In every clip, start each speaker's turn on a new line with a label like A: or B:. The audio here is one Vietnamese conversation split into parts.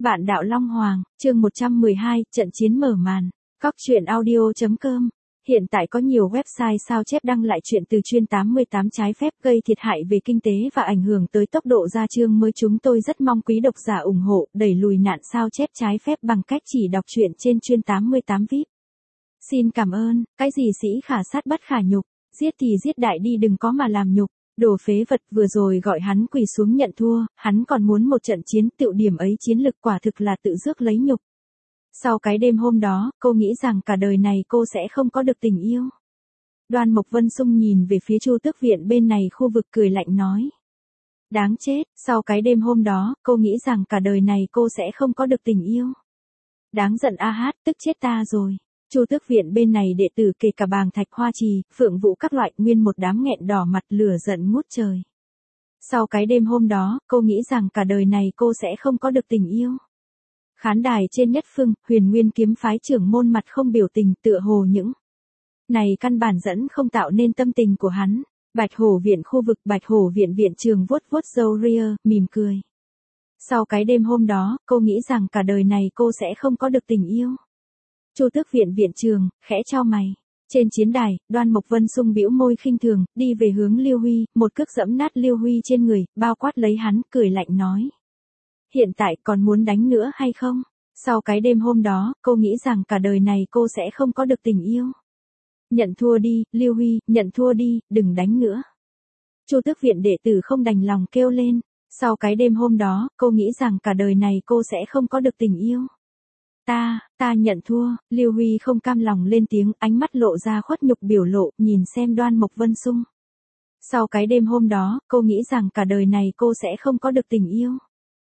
A: Vạn đạo Long Hoàng, chương 112, trận chiến mở màn. Cóc truyện audio.com. Hiện tại có nhiều website sao chép đăng lại chuyện từ chuyên 88 trái phép gây thiệt hại về kinh tế và ảnh hưởng tới tốc độ ra chương mới. Chúng tôi rất mong quý độc giả ủng hộ, đẩy lùi nạn sao chép trái phép bằng cách chỉ đọc truyện trên chuyên 88 VIP. Xin cảm ơn. Cái gì sĩ khả sát bất khả nhục, giết thì giết đại đi, đừng có mà làm nhục. Đồ phế vật, vừa rồi gọi hắn quỳ xuống nhận thua, hắn còn muốn một trận chiến, tựu điểm ấy chiến lực quả thực là tự rước lấy nhục. Sau cái đêm hôm đó, cô nghĩ rằng cả đời này cô sẽ không có được tình yêu. Đoan Mộc Vân Xung nhìn về phía Chu Tước Viện bên này khu vực cười lạnh nói. Đáng chết, sau cái đêm hôm đó, cô nghĩ rằng cả đời này cô sẽ không có được tình yêu. Đáng giận a hát, tức chết ta rồi. Chu Tước Viện bên này đệ tử kể cả Bàng Thạch, Hoa Trì, Phượng Vũ các loại nguyên một đám nghẹn đỏ mặt, lửa giận ngút trời. Sau cái đêm hôm đó, cô nghĩ rằng cả đời này cô sẽ không có được tình yêu. Khán đài trên nhất phương, Huyền Nguyên kiếm phái trưởng môn mặt không biểu tình, tựa hồ những này căn bản dẫn không tạo nên tâm tình của hắn. Bạch Hổ Viện khu vực, Bạch Hổ Viện viện trường vuốt vuốt râu ria, mỉm cười. Sau cái đêm hôm đó, cô nghĩ rằng cả đời này cô sẽ không có được tình yêu. Chu Tước Viện viện trường, khẽ chau mày. Trên chiến đài, Đoan Mộc Vân Xung bĩu môi khinh thường, đi về hướng Lưu Huy, một cước giẫm nát Lưu Huy trên người, bao quát lấy hắn, cười lạnh nói. Hiện tại còn muốn đánh nữa hay không? Sau cái đêm hôm đó, cô nghĩ rằng cả đời này cô sẽ không có được tình yêu. Nhận thua đi, Lưu Huy, nhận thua đi, đừng đánh nữa. Chu Tước Viện đệ tử không đành lòng kêu lên. Sau cái đêm hôm đó, cô nghĩ rằng cả đời này cô sẽ không có được tình yêu. Ta nhận thua. Lưu Huy không cam lòng lên tiếng, ánh mắt lộ ra khuất nhục biểu lộ, nhìn xem Đoan Mộc Vân Xung. Sau cái đêm hôm đó, cô nghĩ rằng cả đời này cô sẽ không có được tình yêu.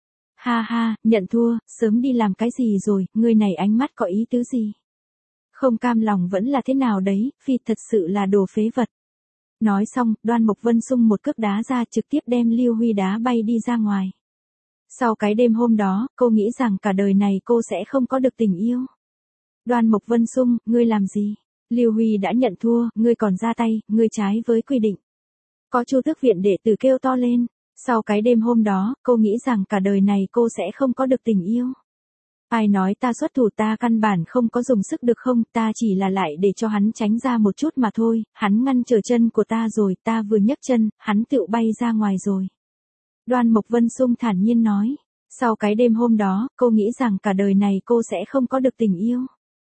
A: Ha ha, nhận thua, sớm đi làm cái gì rồi, người này ánh mắt có ý tứ gì? Không cam lòng vẫn là thế nào đấy, phi thật sự là đồ phế vật. Nói xong, Đoan Mộc Vân Xung một cước đá ra, trực tiếp đem Lưu Huy đá bay đi ra ngoài. Sau cái đêm hôm đó, cô nghĩ rằng cả đời này cô sẽ không có được tình yêu. Đoan Mộc Vân Xung, ngươi làm gì? Lưu Huy đã nhận thua, ngươi còn ra tay, ngươi trái với quy định. Có Chu Tước Viện đệ tử kêu to lên. Sau cái đêm hôm đó, cô nghĩ rằng cả đời này cô sẽ không có được tình yêu. Ai nói ta xuất thủ, ta căn bản không có dùng sức được không, ta chỉ là lại để cho hắn tránh ra một chút mà thôi, hắn ngăn trở chân của ta rồi, ta vừa nhấc chân, hắn tựu bay ra ngoài rồi. Đoan Mộc Vân Xung thản nhiên nói. Sau cái đêm hôm đó, cô nghĩ rằng cả đời này cô sẽ không có được tình yêu.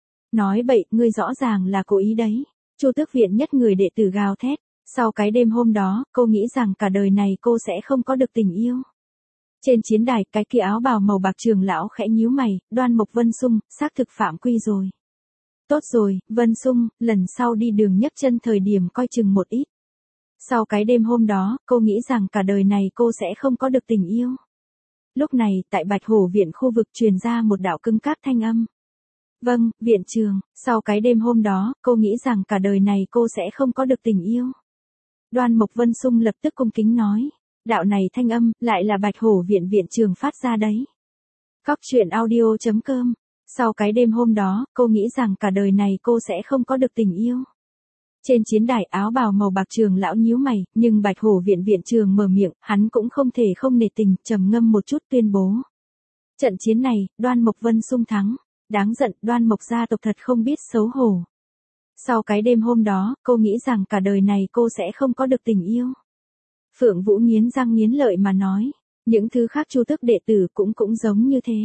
A: Nói bậy, ngươi rõ ràng là cố ý đấy. Chu Tước Viện nhất người đệ tử gào thét. Sau cái đêm hôm đó, cô nghĩ rằng cả đời này cô sẽ không có được tình yêu. Trên chiến đài, cái kia áo bào màu bạc trưởng lão khẽ nhíu mày, Đoan Mộc Vân Xung, xác thực phạm quy rồi. Tốt rồi, Vân Xung, lần sau đi đường nhấc chân thời điểm coi chừng một ít. Sau cái đêm hôm đó, cô nghĩ rằng cả đời này cô sẽ không có được tình yêu. Lúc này, tại Bạch Hổ Viện khu vực truyền ra một đạo cứng cáp thanh âm. Vâng, viện trường, sau cái đêm hôm đó, cô nghĩ rằng cả đời này cô sẽ không có được tình yêu. Đoan Mộc Vân Xung lập tức cung kính nói. Đạo này thanh âm, lại là Bạch Hổ Viện viện trường phát ra đấy. Cóc truyện audio.com. Sau cái đêm hôm đó, cô nghĩ rằng cả đời này cô sẽ không có được tình yêu. Trên chiến đài, áo bào màu bạc trường lão nhíu mày, nhưng Bạch Hổ Viện viện trường mở miệng, hắn cũng không thể không nể tình, trầm ngâm một chút tuyên bố. Trận chiến này, Đoan Mộc Vân Xung thắng. Đáng giận, Đoan Mộc gia tộc thật không biết xấu hổ. Sau cái đêm hôm đó, cô nghĩ rằng cả đời này cô sẽ không có được tình yêu. Phượng Vũ nghiến răng nghiến lợi mà nói. Những thứ khác Chu Tước đệ tử cũng giống như thế.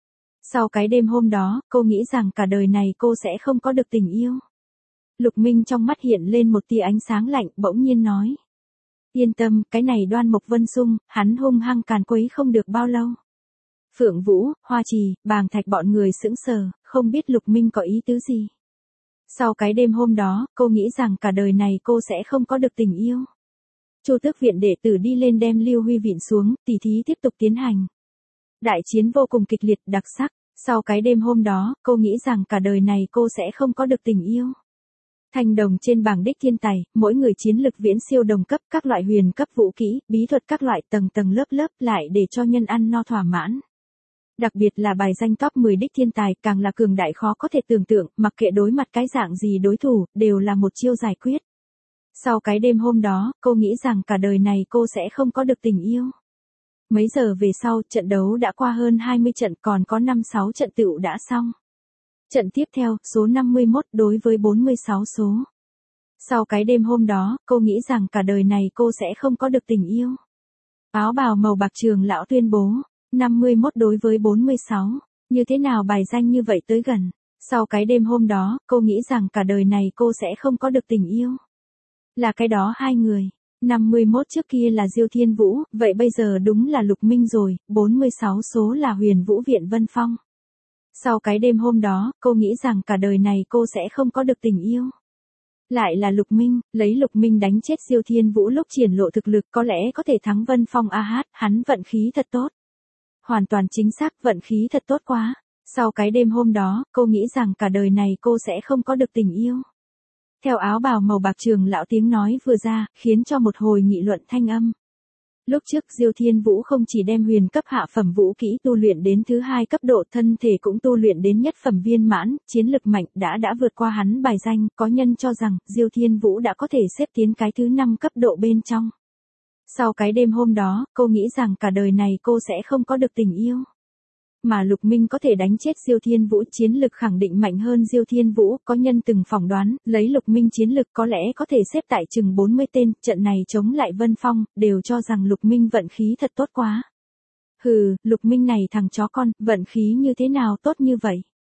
A: Sau cái đêm hôm đó, cô nghĩ rằng cả đời này cô sẽ không có được tình yêu. Lục Minh trong mắt hiện lên một tia ánh sáng lạnh, bỗng nhiên nói. Yên tâm, cái này Đoan Mộc Vân Xung, hắn hung hăng càn quấy không được bao lâu. Phượng Vũ, Hoa Trì, Bàng Thạch bọn người sững sờ, không biết Lục Minh có ý tứ gì. Sau cái đêm hôm đó, cô nghĩ rằng cả đời này cô sẽ không có được tình yêu. Chu Tước Viện đệ tử đi lên đem Lưu Huy vịn xuống, tỉ thí tiếp tục tiến hành. Đại chiến vô cùng kịch liệt, đặc sắc. Sau cái đêm hôm đó, cô nghĩ rằng cả đời này cô sẽ không có được tình yêu. Thanh đồng trên bảng đích thiên tài, mỗi người chiến lực viễn siêu đồng cấp, các loại huyền cấp vũ kỹ, bí thuật các loại tầng tầng lớp lớp lại để cho nhân ăn no thỏa mãn. Đặc biệt là bài danh top 10 đích thiên tài càng là cường đại khó có thể tưởng tượng, mặc kệ đối mặt cái dạng gì đối thủ, đều là một chiêu giải quyết. Sau cái đêm hôm đó, cô nghĩ rằng cả đời này cô sẽ không có được tình yêu. Mấy giờ về sau, trận đấu đã qua hơn 20 trận, còn có 5-6 trận tựu đã xong. Trận tiếp theo, số 51 đối với 46 số. Sau cái đêm hôm đó, cô nghĩ rằng cả đời này cô sẽ không có được tình yêu. Áo bào màu bạc trường lão tuyên bố, 51 đối với 46, như thế nào bài danh như vậy tới gần. Sau cái đêm hôm đó, cô nghĩ rằng cả đời này cô sẽ không có được tình yêu. Là cái đó hai người. 51 trước kia là Diêu Thiên Vũ, vậy bây giờ đúng là Lục Minh rồi, 46 số là Huyền Vũ Viện Vân Phong. Sau cái đêm hôm đó, cô nghĩ rằng cả đời này cô sẽ không có được tình yêu. Lại là Lục Minh, lấy Lục Minh đánh chết Diêu Thiên Vũ lúc triển lộ thực lực có lẽ có thể thắng Vân Phong hắn vận khí thật tốt. Hoàn toàn chính xác, vận khí thật tốt quá. Sau cái đêm hôm đó, cô nghĩ rằng cả đời này cô sẽ không có được tình yêu. Theo áo bào màu bạc trường lão tiếng nói vừa ra, khiến cho một hồi nghị luận thanh âm. Lúc trước Diêu Thiên Vũ không chỉ đem huyền cấp hạ phẩm vũ kỹ tu luyện đến thứ 2 cấp độ, thân thể cũng tu luyện đến nhất phẩm viên mãn, chiến lực mạnh đã vượt qua hắn bài danh, có nhân cho rằng Diêu Thiên Vũ đã có thể xếp tiến cái thứ 5 cấp độ bên trong. Sau cái đêm hôm đó, cô nghĩ rằng cả đời này cô sẽ không có được tình yêu. Mà Lục Minh có thể đánh chết Diêu Thiên Vũ, chiến lực khẳng định mạnh hơn Diêu Thiên Vũ, có nhân từng phỏng đoán, lấy Lục Minh chiến lực có lẽ có thể xếp tại chừng 40 tên, trận này chống lại Vân Phong, đều cho rằng Lục Minh vận khí thật tốt quá. Hừ, Lục Minh này thằng chó con, vận khí như thế nào tốt như vậy?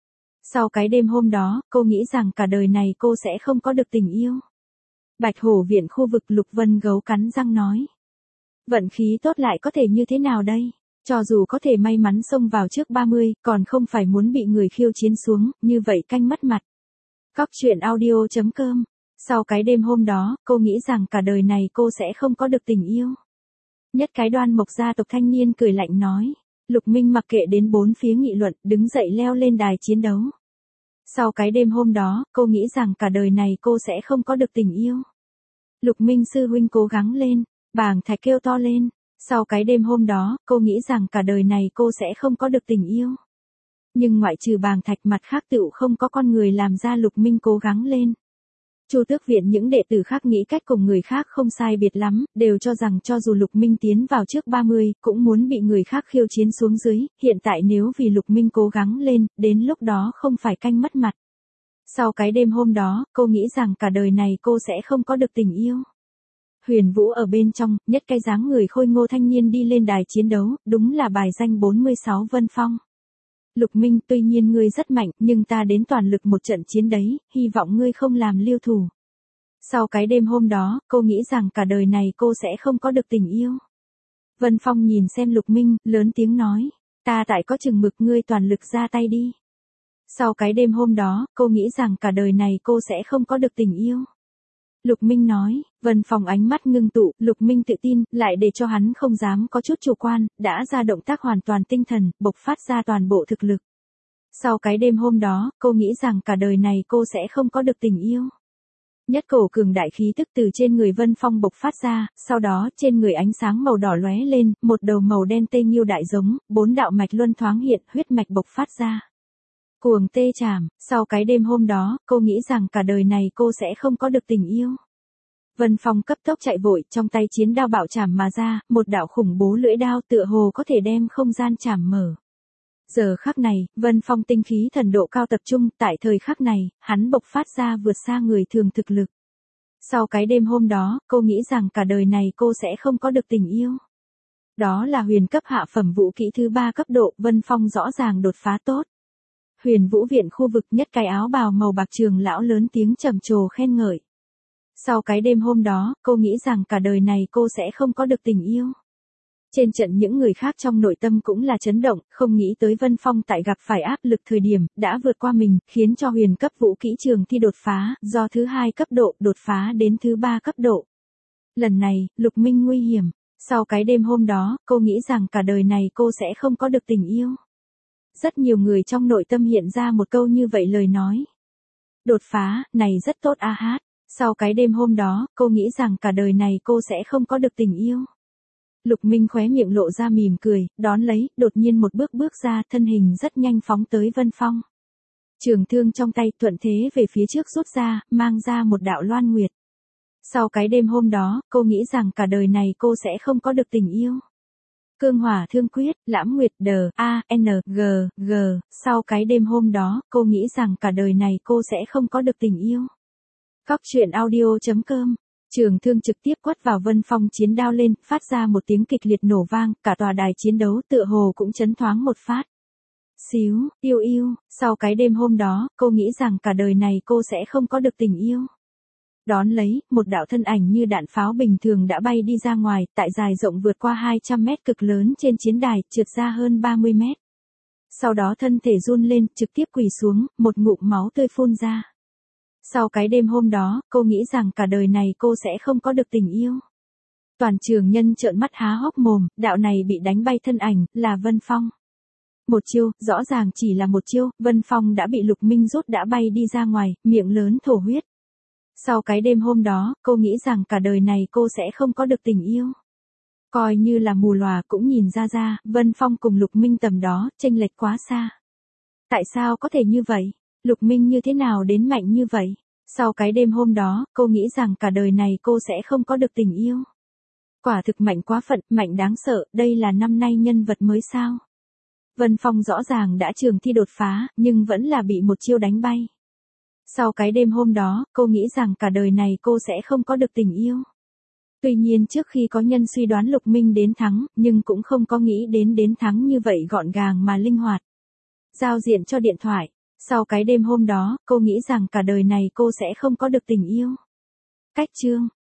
A: Sau cái đêm hôm đó, cô nghĩ rằng cả đời này cô sẽ không có được tình yêu. Bạch Hổ Viện khu vực Lục Vân Gấu cắn răng nói. Vận khí tốt lại có thể như thế nào đây? Cho dù có thể may mắn xông vào trước 30, còn không phải muốn bị người khiêu chiến xuống, như vậy canh mất mặt. Cóc truyện audio.com. Sau cái đêm hôm đó, cô nghĩ rằng cả đời này cô sẽ không có được tình yêu. Nhất cái Đoan Mộc gia tộc thanh niên cười lạnh nói. Lục Minh mặc kệ đến bốn phía nghị luận, đứng dậy leo lên đài chiến đấu. Sau cái đêm hôm đó, cô nghĩ rằng cả đời này cô sẽ không có được tình yêu. Lục Minh sư huynh cố gắng lên, Bàng Thạch kêu to lên. Sau cái đêm hôm đó, cô nghĩ rằng cả đời này cô sẽ không có được tình yêu. Nhưng ngoại trừ Bàng Thạch mặt khác tựu không có con người làm ra Lục Minh cố gắng lên. Chu Tước Viện những đệ tử khác nghĩ cách cùng người khác không sai biệt lắm, đều cho rằng cho dù Lục Minh tiến vào trước 30, cũng muốn bị người khác khiêu chiến xuống dưới, hiện tại nếu vì Lục Minh cố gắng lên, đến lúc đó không phải canh mất mặt. Sau cái đêm hôm đó, cô nghĩ rằng cả đời này cô sẽ không có được tình yêu. Huyền Vũ ở bên trong, nhất cái dáng người khôi ngô thanh niên đi lên đài chiến đấu, đúng là bài danh 46 Vân Phong. Lục Minh, tuy nhiên ngươi rất mạnh, nhưng ta đến toàn lực một trận chiến đấy, hy vọng ngươi không làm lưu thủ. Sau cái đêm hôm đó, cô nghĩ rằng cả đời này cô sẽ không có được tình yêu. Vân Phong nhìn xem Lục Minh, lớn tiếng nói, ta tại có chừng mực, ngươi toàn lực ra tay đi. Sau cái đêm hôm đó, cô nghĩ rằng cả đời này cô sẽ không có được tình yêu. Lục Minh nói, Vân Phong ánh mắt ngưng tụ, Lục Minh tự tin, lại để cho hắn không dám có chút chủ quan, đã ra động tác hoàn toàn tinh thần, bộc phát ra toàn bộ thực lực. Sau cái đêm hôm đó, cô nghĩ rằng cả đời này cô sẽ không có được tình yêu. Nhất cổ cường đại khí tức từ trên người Vân Phong bộc phát ra, sau đó trên người ánh sáng màu đỏ lóe lên, một đầu màu đen tê nghiêu đại giống, 4 đạo mạch luân thoáng hiện, huyết mạch bộc phát ra. Cuồng tê chảm, sau cái đêm hôm đó, cô nghĩ rằng cả đời này cô sẽ không có được tình yêu. Vân Phong cấp tốc chạy vội, trong tay chiến đao bạo chảm mà ra, một đạo khủng bố lưỡi đao tựa hồ có thể đem không gian chảm mở. Giờ khắc này, Vân Phong tinh khí thần độ cao tập trung, tại thời khắc này, hắn bộc phát ra vượt xa người thường thực lực. Sau cái đêm hôm đó, cô nghĩ rằng cả đời này cô sẽ không có được tình yêu. Đó là huyền cấp hạ phẩm vũ kỹ thứ 3 cấp độ, Vân Phong rõ ràng đột phá tốt. Huyền Vũ Viện khu vực nhất cái áo bào màu bạc trường lão lớn tiếng trầm trồ khen ngợi. Sau cái đêm hôm đó, cô nghĩ rằng cả đời này cô sẽ không có được tình yêu. Trên trận những người khác trong nội tâm cũng là chấn động, không nghĩ tới Vân Phong tại gặp phải áp lực thời điểm, đã vượt qua mình, khiến cho huyền cấp vũ kỹ trường thi đột phá, do thứ 2 cấp độ, đột phá đến thứ 3 cấp độ. Lần này, Lục Minh nguy hiểm. Sau cái đêm hôm đó, cô nghĩ rằng cả đời này cô sẽ không có được tình yêu. Rất nhiều người trong nội tâm hiện ra một câu như vậy lời nói. Đột phá, này rất tốt hát. Sau cái đêm hôm đó, cô nghĩ rằng cả đời này cô sẽ không có được tình yêu. Lục Minh khóe miệng lộ ra mỉm cười, đón lấy, đột nhiên một bước ra, thân hình rất nhanh phóng tới Vân Phong. Trường thương trong tay thuận thế về phía trước rút ra, mang ra một đạo loan nguyệt. Sau cái đêm hôm đó, cô nghĩ rằng cả đời này cô sẽ không có được tình yêu. Cương hỏa thương quyết, lãm nguyệt đờ, A-N-G-G, sau cái đêm hôm đó, cô nghĩ rằng cả đời này cô sẽ không có được tình yêu. Góc truyện audio.com. Trường thương trực tiếp quất vào Vân Phong chiến đao lên, phát ra một tiếng kịch liệt nổ vang, cả tòa đài chiến đấu tựa hồ cũng chấn thoáng một phát. Xíu, yêu yêu, sau cái đêm hôm đó, cô nghĩ rằng cả đời này cô sẽ không có được tình yêu. Đón lấy, một đạo thân ảnh như đạn pháo bình thường đã bay đi ra ngoài, tại dài rộng vượt qua 200 mét cực lớn trên chiến đài, trượt ra hơn 30 mét. Sau đó thân thể run lên, trực tiếp quỳ xuống, một ngụm máu tươi phun ra. Sau cái đêm hôm đó, cô nghĩ rằng cả đời này cô sẽ không có được tình yêu. Toàn trường nhân trợn mắt há hốc mồm, đạo này bị đánh bay thân ảnh, là Vân Phong. Một chiêu, rõ ràng chỉ là một chiêu, Vân Phong đã bị Lục Minh rút đã bay đi ra ngoài, miệng lớn thổ huyết. Sau cái đêm hôm đó, cô nghĩ rằng cả đời này cô sẽ không có được tình yêu. Coi như là mù lòa cũng nhìn ra, Vân Phong cùng Lục Minh tầm đó, chênh lệch quá xa. Tại sao có thể như vậy? Lục Minh như thế nào đến mạnh như vậy? Sau cái đêm hôm đó, cô nghĩ rằng cả đời này cô sẽ không có được tình yêu. Quả thực mạnh quá phận, mạnh đáng sợ, đây là năm nay nhân vật mới sao? Vân Phong rõ ràng đã trường thi đột phá, nhưng vẫn là bị một chiêu đánh bay. Sau cái đêm hôm đó, cô nghĩ rằng cả đời này cô sẽ không có được tình yêu. Tuy nhiên trước khi có nhân suy đoán Lục Minh đến thắng, nhưng cũng không có nghĩ đến thắng như vậy gọn gàng mà linh hoạt. Giao diện cho điện thoại. Sau cái đêm hôm đó, cô nghĩ rằng cả đời này cô sẽ không có được tình yêu. Cách chương.